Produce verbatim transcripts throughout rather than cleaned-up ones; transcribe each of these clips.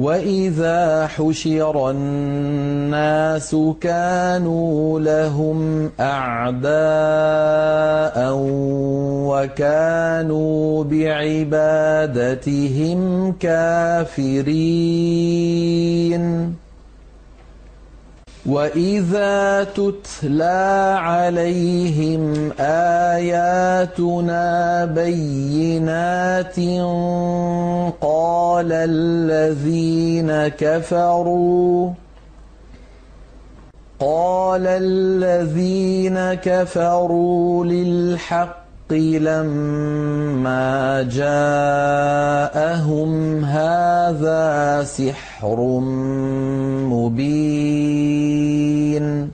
وَإِذَا حُشِرَ النَّاسُ كَانُوا لَهُمْ أَعْدَاءً وَكَانُوا بِعِبَادَتِهِمْ كَافِرِينَ وَإِذَا تُتْلَىٰ عَلَيْهِمْ آيَاتُنَا بَيِّنَاتٍ قَالَ الَّذِينَ كَفَرُوا قَالَ الَّذِينَ كَفَرُوا لِلْحَقِّ لَمَّا جَاءَهُمْ هَٰذَا سِحْرٌ مُّبِينٌ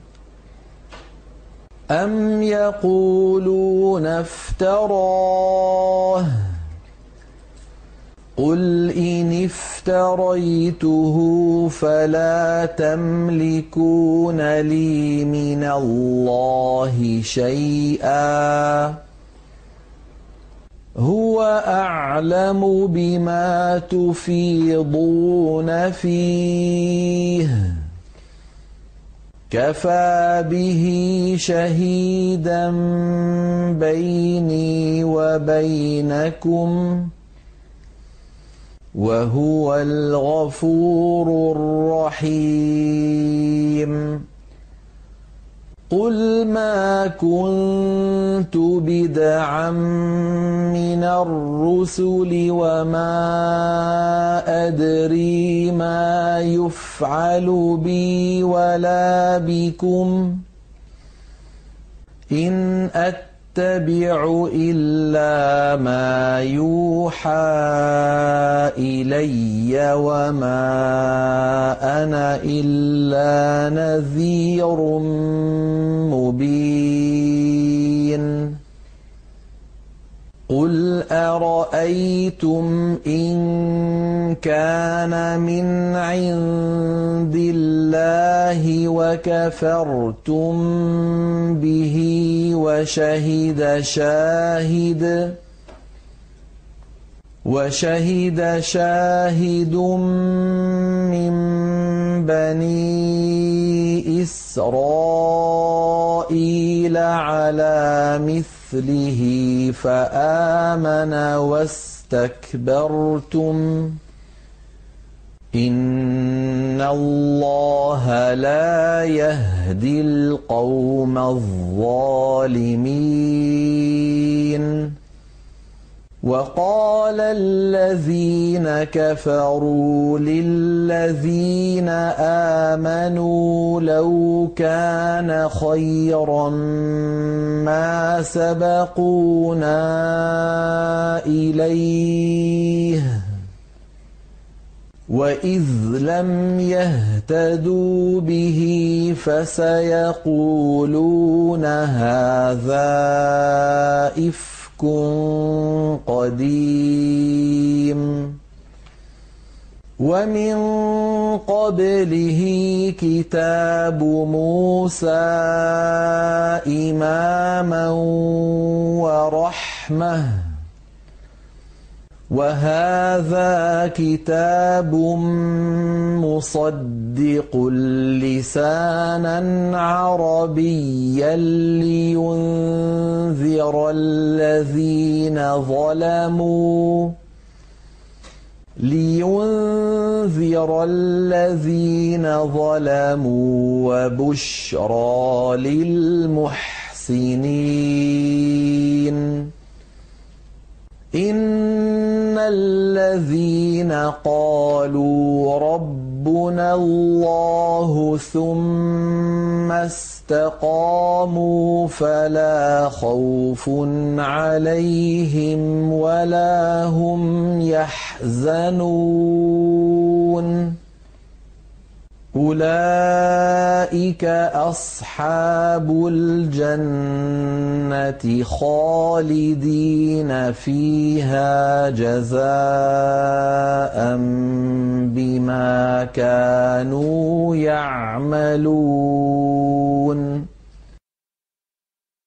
أَمْ يَقُولُونَ افْتَرَاهُ قُلْ إِنِ افْتَرَيْتُهُ فَلَا تَمْلِكُونَ لِي مِنَ اللَّهِ شَيْئًا هُوَ أَعْلَمُ بِمَا تُفِيضُونَ فِيهِ كَفَىٰ بِهِ شَهِيدًا بَيْنِي وَبَيْنَكُمْ وَهُوَ الْغَفُورُ الرَّحِيمُ قُلْ مَا كُنتُ بِدْعًا مِّنَ الرُّسُلِ وَمَا أَدْرِي مَا يُفْعَلُ بِي وَلَا بِكُمْ إِنْ أَتَّبِعُ إِلَّا مَا يُوحَىٰ إِلَيَّ وَمَا أَنَا إِلَّا نَذِيرٌ مُّبِينٌ قُلْ أَرَأَيْتُمْ إِن كَانَ مِنْ عِندِ اللَّهِ وَكَفَرْتُم بِهِ وَشَهِدَ شَاهِدٌ وَشَهِدَ شَاهِدٌ مِّن بَنِي إِسْرَائِيلَ عَلَىٰ مِثْلِهِ فَآمَنَ وَاسْتَكْبَرْتُمْ إِنَّ اللَّهَ لَا يَهْدِي الْقَوْمَ الظَّالِمِينَ وَقَالَ الَّذِينَ كَفَرُوا لِلَّذِينَ آمَنُوا لَوْ كَانَ خَيْرًا مَّا سَبَقُونَا إِلَيْهِ وَإِذْ لَمْ يَهْتَدُوا بِهِ فَسَيَقُولُونَ هَٰذَا إِفْكٌ قديم ومن قبله كتاب موسى إماما ورحمة وهذا كتاب مصدق لسانا عربيا لينذر الذين ظلموا لينذر الذين ظلموا وبشرى للمحسنين إن الذين قالوا ربنا الله ثم استقاموا فلا خوف عليهم ولا هم يحزنون أولئك أصحاب الجنة خالدين فيها جزاء بما كانوا يعملون